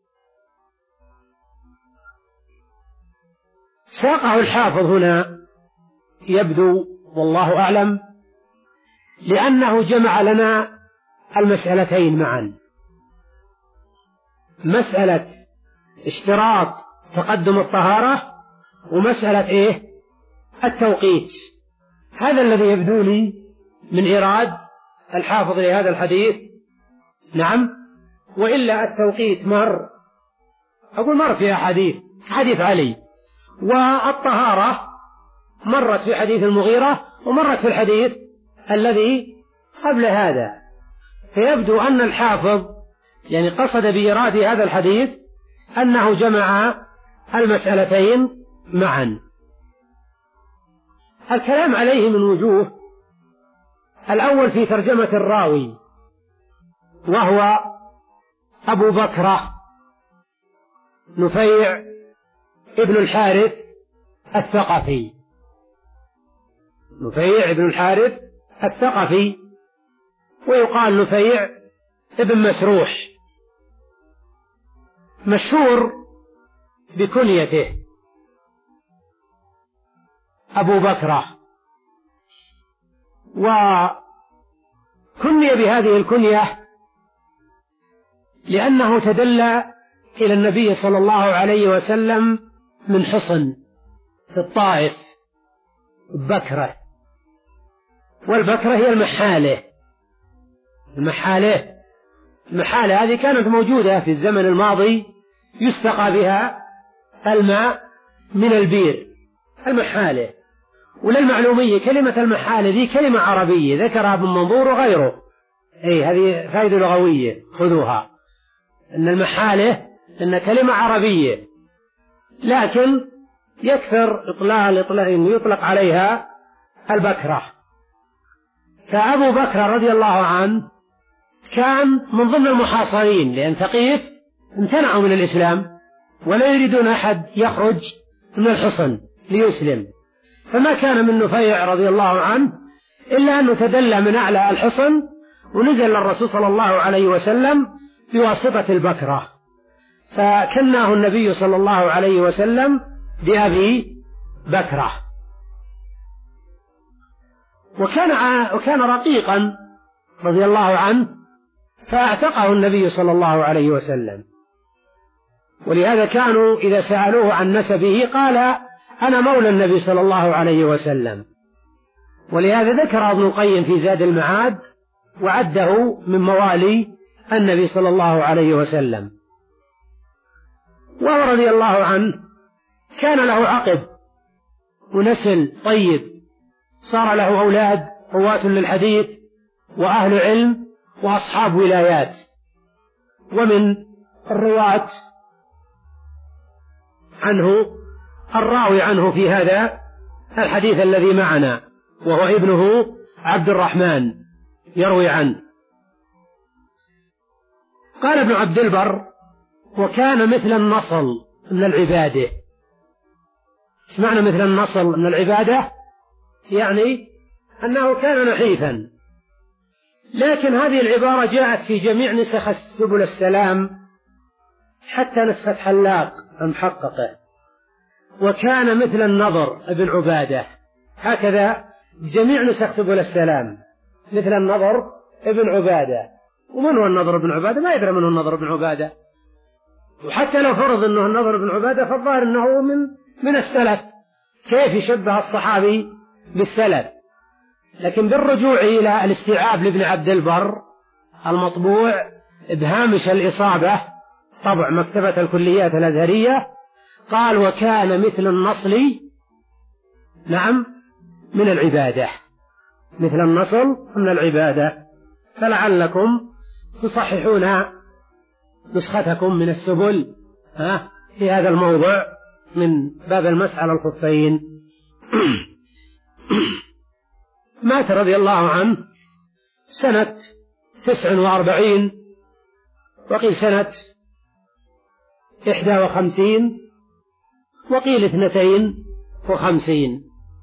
ساقه الحافظ هنا يبدو والله أعلم لأنه جمع لنا المسألتين معا، مسألة اشتراط تقدم الطهارة ومسألة إيه؟ التوقيت. هذا الذي يبدو لي من إيراد الحافظ لهذا الحديث. نعم، وإلا التوقيت مر، أقول مر في أحاديث، حديث علي، والطهارة مرت في حديث المغيرة ومرت في الحديث الذي قبل هذا. فيبدو أن الحافظ يعني قصد بإيراد هذا الحديث أنه جمع المسألتين معا. الكلام عليه من وجوه. الأول في ترجمة الراوي وهو أبو بكرة نفيع ابن الحارث الثقفي، نفيع ابن الحارث الثقفي، ويقال نفيع ابن مسروح، مشهور بكنيته أبو بكرة، وكني بهذه الكنية لأنه تدلى إلى النبي صلى الله عليه وسلم من حصن في الطائف بكرة، والبكرة هي المحالة. المحالة المحالة هذه كانت موجودة في الزمن الماضي يستقى بها الماء من البير، المحالة. وللمعلومية كلمة المحالة دي كلمة عربية ذكرها ابن منظور وغيره، أي هذه فائدة لغوية خذوها، أن المحالة أن كلمة عربية لكن يكثر إطلاق يطلق عليها البكرة. فأبو بكر رضي الله عنه كان من ضمن المحاصرين، لأن ثقيف امتنعوا من الإسلام ولا يريدون أحد يخرج من الحصن ليسلم، فما كان من نفيع رضي الله عنه إلا أنه تدلى من أعلى الحصن ونزل للرسول صلى الله عليه وسلم بواسطة البكرة، فكناه النبي صلى الله عليه وسلم بأبي بكرة. وكان وكان رقيقا رضي الله عنه فاعتقه النبي صلى الله عليه وسلم، ولهذا كانوا إذا سألوه عن نسبه قال أنا مولى النبي صلى الله عليه وسلم. ولهذا ذكر ابن القيم في زاد المعاد وعده من موالي النبي صلى الله عليه وسلم. وهو رضي الله عنه كان له عقب ونسل طيب، صار له أولاد رواة للحديث وأهل علم وأصحاب ولايات. ومن الرواة عنه الراوي عنه في هذا الحديث الذي معنا وهو ابنه عبد الرحمن يروي عنه. قال ابن عبد البر وكان مثل النصل من العبادة. ايش معنى مثل النصل من العبادة؟ يعني أنه كان نحيفا، لكن هذه العبارة جاءت في جميع نسخ سبل السلام حتى نسخة حلاق المحققة، وكان مثل النضر ابن عبادة، هكذا جميع نسخ سبل السلام مثل النضر ابن عبادة. ومن هو النضر ابن عبادة؟ ما يدري من هو النضر ابن عبادة، وحتى لو فرض أنه النضر بن عبادة فالظاهر أنه من من السلف، كيف يشبه الصحابي بالسلف؟ لكن بالرجوع إلى الاستيعاب لابن عبد البر المطبوع بهامش الإصابة، طبع مكتبة الكليات الأزهرية، قال: وكان مثل النصل، نعم، من العبادة، مثل النصل من العبادة. فلعلكم تصححون نسختكم من السبل ها في هذا الموضع من باب المسح على الخفين. مات رضي الله عنه سنة تسع وأربعين، وقيل سنة إحدى وخمسين، وقيل اثنتين وخمسين.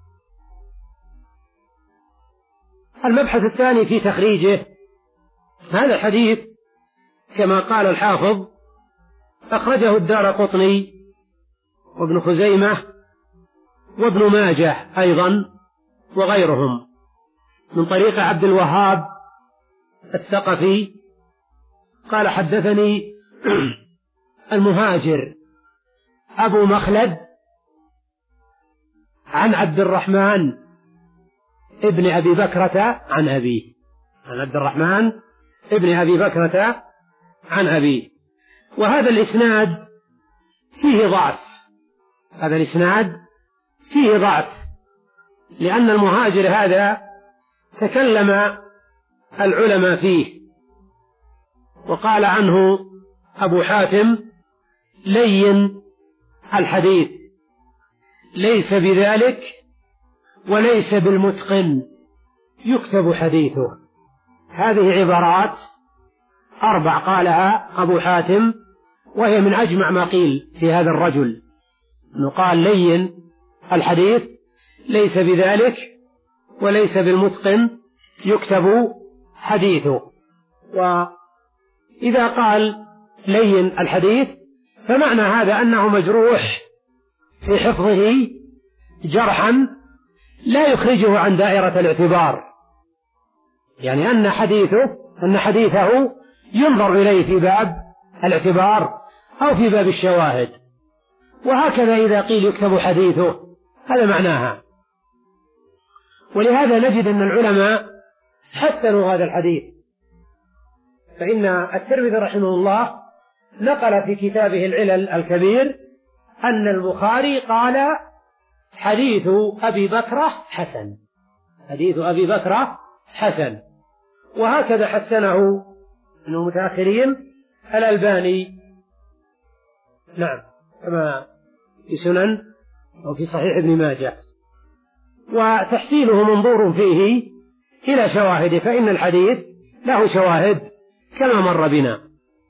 المبحث الثاني في تخريجه، هذا الحديث كما قال الحافظ أخرجه الدارقطني وابن خزيمة وابن ماجه أيضا وغيرهم من طريق عبد الوهاب الثقفي قال: حدثني المهاجر أبو مخلد عن عبد الرحمن ابن أبي بكرة عن أبيه، عن عبد الرحمن ابن أبي بكرة عن أبيه. وهذا الإسناد فيه ضعف، هذا الإسناد فيه ضعف، لأن المهاجر هذا تكلم العلماء فيه، وقال عنه أبو حاتم: لين الحديث، ليس بذلك وليس بالمتقن يكتب حديثه. هذه عبارات أربع قالها أبو حاتم، وهي من أجمع ما قيل في هذا الرجل، أنه قال: لين الحديث، ليس بذلك وليس بالمتقن يكتب حديثه. وإذا قال لين الحديث فمعنى هذا أنه مجروح في حفظه جرحا لا يخرجه عن دائرة الاعتبار، يعني أن حديثه أن حديثه ينظر إليه في باب الاعتبار أو في باب الشواهد. وهكذا إذا قيل يكتب حديثه هذا معناها. ولهذا نجد أن العلماء حسنوا هذا الحديث، فإن الترمذي رحمه الله نقل في كتابه العلل الكبير أن البخاري قال: حديث أبي بكرة حسن، حديث أبي بكرة حسن. وهكذا حسنه من المتأخرين الألباني، نعم، كما في سنن أو في صحيح ابن ماجه. وتحسينه منظور فيه إلى شواهده، فإن الحديث له شواهد كما مر بنا.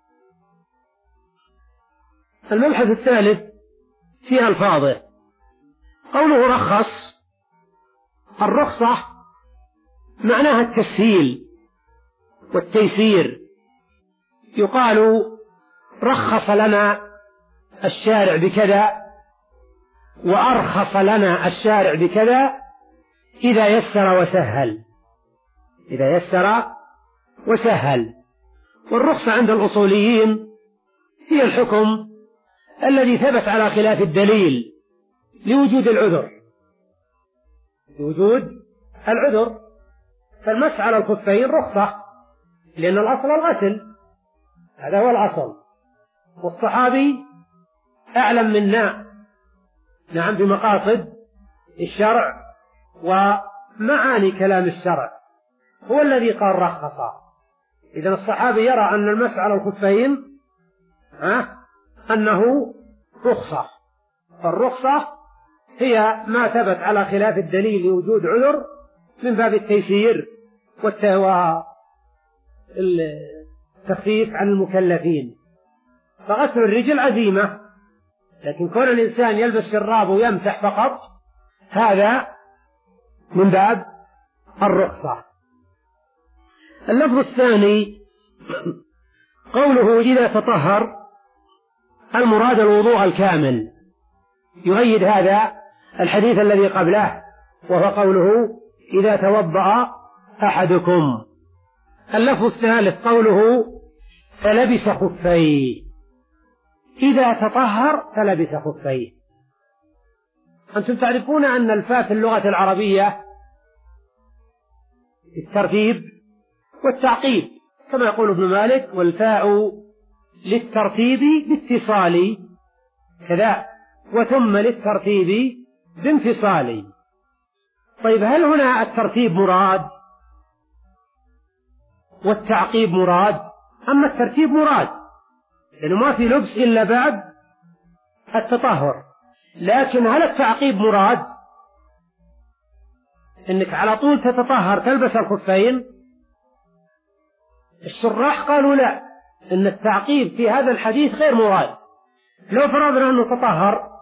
المبحث الثالث في ألفاظه، قوله رخص، الرخصة معناها التسهيل والتيسير. يقال: رخص لنا الشارع بكذا، وأرخص لنا الشارع بكذا، إذا يسر وسهل، إذا يسر وسهل. والرخصة عند الأصوليين هي الحكم الذي ثبت على خلاف الدليل لوجود العذر، لوجود العذر. فالمسح على الخفين رخصة، لأن الأصل الغسل، هذا هو الأصل. والصحابي أعلم منا، نعم، بمقاصد الشرع ومعاني كلام الشرع، هو الذي قال رخص. إذا الصحابي يرى أن المسح على الخفين ها أنه رخصة، فالرخصة هي ما ثبت على خلاف الدليل لوجود عذر من باب التيسير والتخفيف عن المكلفين. فغسل الرجل عزيمة، لكن كون الإنسان يلبس شراب ويمسح فقط هذا من باب الرخصة. اللفظ الثاني قوله: إذا تطهر، المراد الوضوء الكامل. يؤيد هذا الحديث الذي قبله، وهو قوله: إذا توضأ أحدكم. اللفظ الثالث قوله: فلبس خفيه، إذا تطهر فلبس خفيه. أنتم تعرفون أن الفاء في اللغة العربية الترتيب والتعقيب، كما يقول ابن مالك: والفاء للترتيب باتصال كذا، وثم للترتيب بانفصال. طيب، هل هنا الترتيب مراد والتعقيب مراد؟ أما الترتيب مراد لأنه ما في لبس إلا بعد التطهر، لكن هل التعقيب مراد إنك على طول تتطهر تلبس الخفين؟ الشراح قالوا لا، إن التعقيب في هذا الحديث غير مراد. لو فرضنا أنه تطهر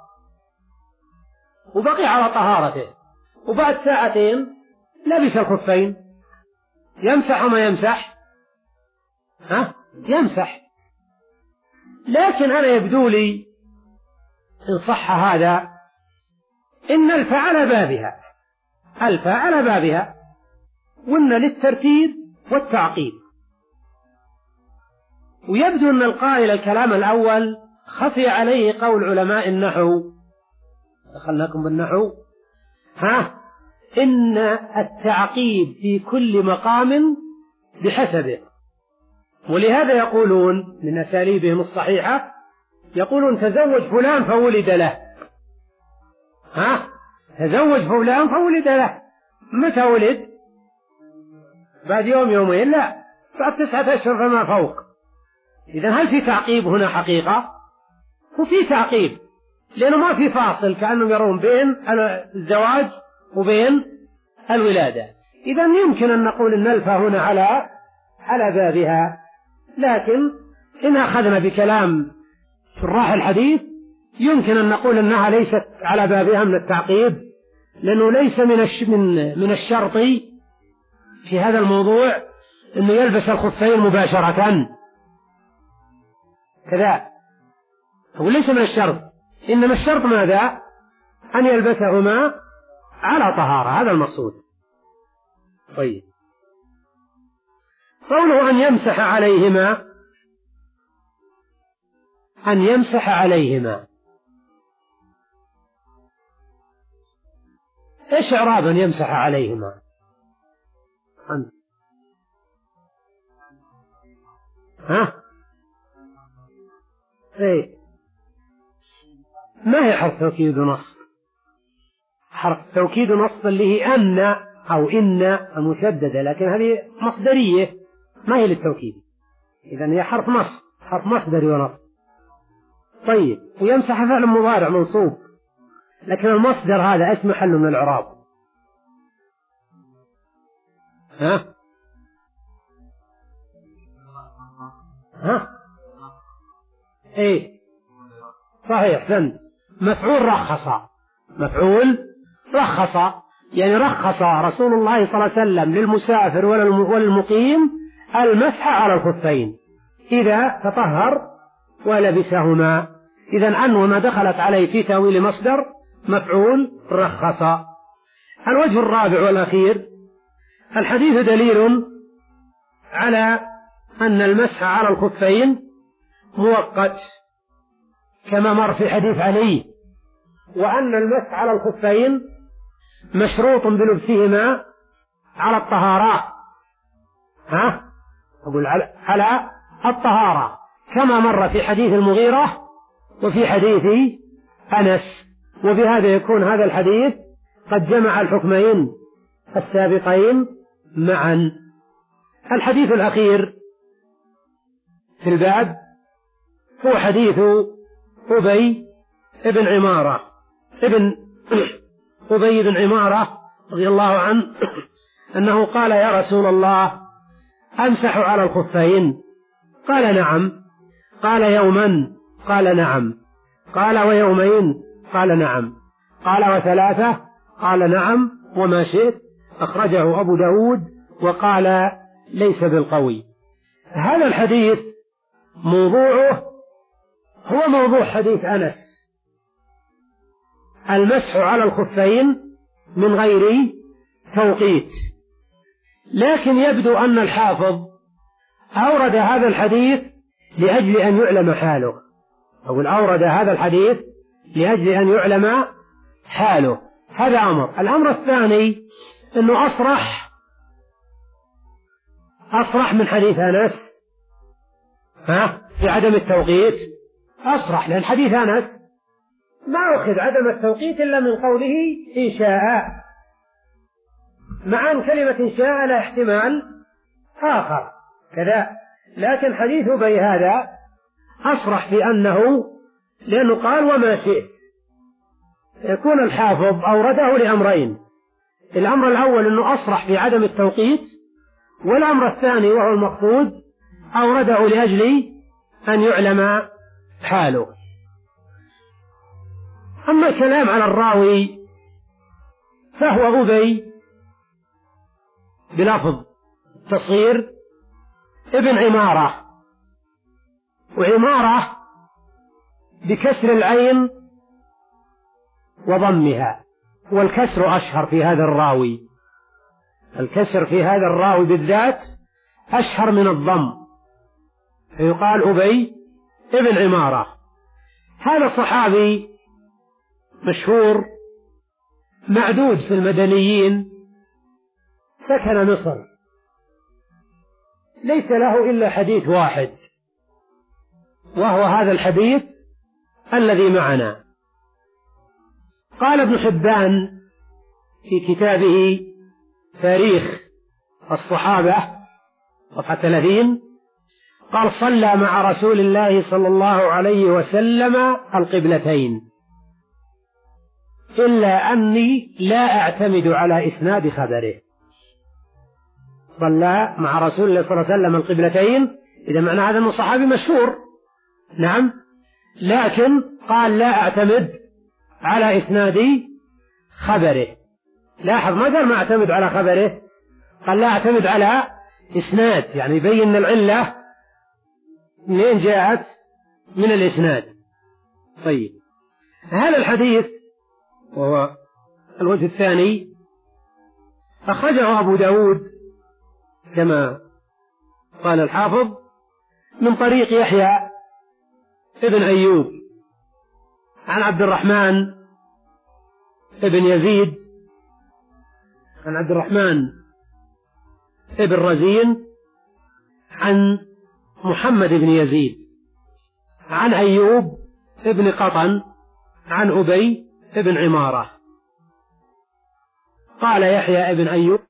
وبقي على طهارته وبعد ساعتين لبس الخفين، يمسح وما يمسح؟ ها؟ يمسح. لكن أنا يبدو لي إن صح هذا إن الفاء على بابها، الفاء على بابها، وإن للترتيب والتعقيب. ويبدو أن القائل الكلام الأول خفي عليه قول علماء النحو، دخلناكم بالنحو، ها، إن التعقيب في كل مقام بحسبه. ولهذا يقولون من أساليبهم الصحيحة، يقولون تزوج فلان فولد له، ها، تزوج فلان فولد له. متى ولد؟ بعد يوم يومين؟ لا، بعد تسعة أشهر فما فوق. إذن هل في تعقيب هنا حقيقة؟ وفي تعقيب، لأنه ما في فاصل كأنهم يرون بين الزواج وبين الولادة. إذن يمكن أن نقول أن الفاء هنا على على بابها. لكن إن أخذنا بكلام شراح الحديث يمكن أن نقول أنها ليست على بابها من التعقيب، لأنه ليس من من من الشرط في هذا الموضوع أنه يلبس الخفين مباشرة كذا، هو ليس من الشرط، إنما الشرط ماذا؟ أن يلبسهما على طهارة، هذا المقصود. طيب، قوله أن يمسح عليهما، أن يمسح عليهما، إيش إعراب أن يمسح عليهما؟ أنت ها؟ إيه، ما هي حرف توكيد ونصب؟ حرف توكيد ونصب اللي هي أن أو إن المشددة، لكن هذه مصدرية ما هي للتوكيد، إذن هي حرف نصب، حرف مصدري ونصب. طيب، ويمسح فعل مضارع منصوب، لكن المصدر هذا اسم محل من الإعراب، ها ها ايه صحيح، سند مفعول رخص، مفعول رخص، يعني رخص رسول الله صلى الله عليه وسلم للمسافر والمقيم المسح على الخفين إذا تطهر ولبسهما. إذن أن وما دخلت عليه في تأويل مصدر مفعول رخص. الوجه الرابع والأخير، الحديث دليل على أن المسح على الخفين مؤقت كما مر في حديث علي، وأن المسح على الخفين مشروط بلبسهما على الطهارة، ها أقول على الطهارة كما مر في حديث المغيرة وفي حديث أنس. وبهذا يكون هذا الحديث قد جمع الحكمين السابقين معا. الحديث الأخير في الباب هو حديث أبي بن عمارة ابن أبي بن عمارة رضي الله عنه أنه قال: يا رسول الله، أمسح على الخفين؟ قال: نعم. قال: يوما؟ قال: نعم. قال: ويومين؟ قال: نعم. قال: وثلاثة؟ قال: نعم. وما شئت. أخرجه أبو داود وقال: ليس بالقوي. هذا الحديث موضوعه هو موضوع حديث أنس، المسح على الخفين من غير توقيت، لكن يبدو أن الحافظ أورد هذا الحديث لأجل أن يعلم حاله، أو أورد هذا الحديث لأجل أن يعلم حاله. هذا أمر. الأمر الثاني أنه أصرح أصرح من حديث أنس ها في عدم التوقيت، أصرح، لأن حديث أنس ما أخذ عدم التوقيت إلا من قوله إن شاء، مع أن كلمة إن شاء لا احتمال آخر كذا، لكن حديث أبي هذا أصرح بأنه، لأنه قال وما شئت. يكون الحافظ أورده لأمرين: الأمر الأول أنه أصرح في عدم التوقيت، والأمر الثاني وهو المقصود أورده لأجل أن يعلم حاله. أما الكلام على الراوي فهو أبي بلفظ تصغير ابن عمارة، وعمارة بكسر العين وضمها، والكسر أشهر في هذا الراوي، الكسر في هذا الراوي بالذات أشهر من الضم، فيقال أبي ابن عمارة. هذا صحابي مشهور معدود في المدنيين، سكن مصر، ليس له إلا حديث واحد، وهو هذا الحديث الذي معنا. قال ابن حبان في كتابه تاريخ الصحابة صفحة ثلاثين قال: صلى مع رسول الله صلى الله عليه وسلم القبلتين، إلا أني لا أعتمد على إسناد خبره. صلى مع رسول الله صلى الله عليه وسلم القبلتين، إذا معنى هذا أنه صحابي مشهور، نعم، لكن قال لا أعتمد على إسناد خبره. لاحظ، ما قال ما أعتمد على خبره، قال لا أعتمد على إسناد، يعني يبين العلة منين جاءت، من الإسناد. طيب، هذا الحديث وهو الوجه الثاني أخرجه أبو داود كما قال الحافظ من طريق يحيى ابن أيوب عن عبد الرحمن ابن يزيد عن عبد الرحمن ابن رزين عن محمد بن يزيد عن أيوب ابن قطن عن أبي ابن عمارة. قال يحيى ابن أيوب: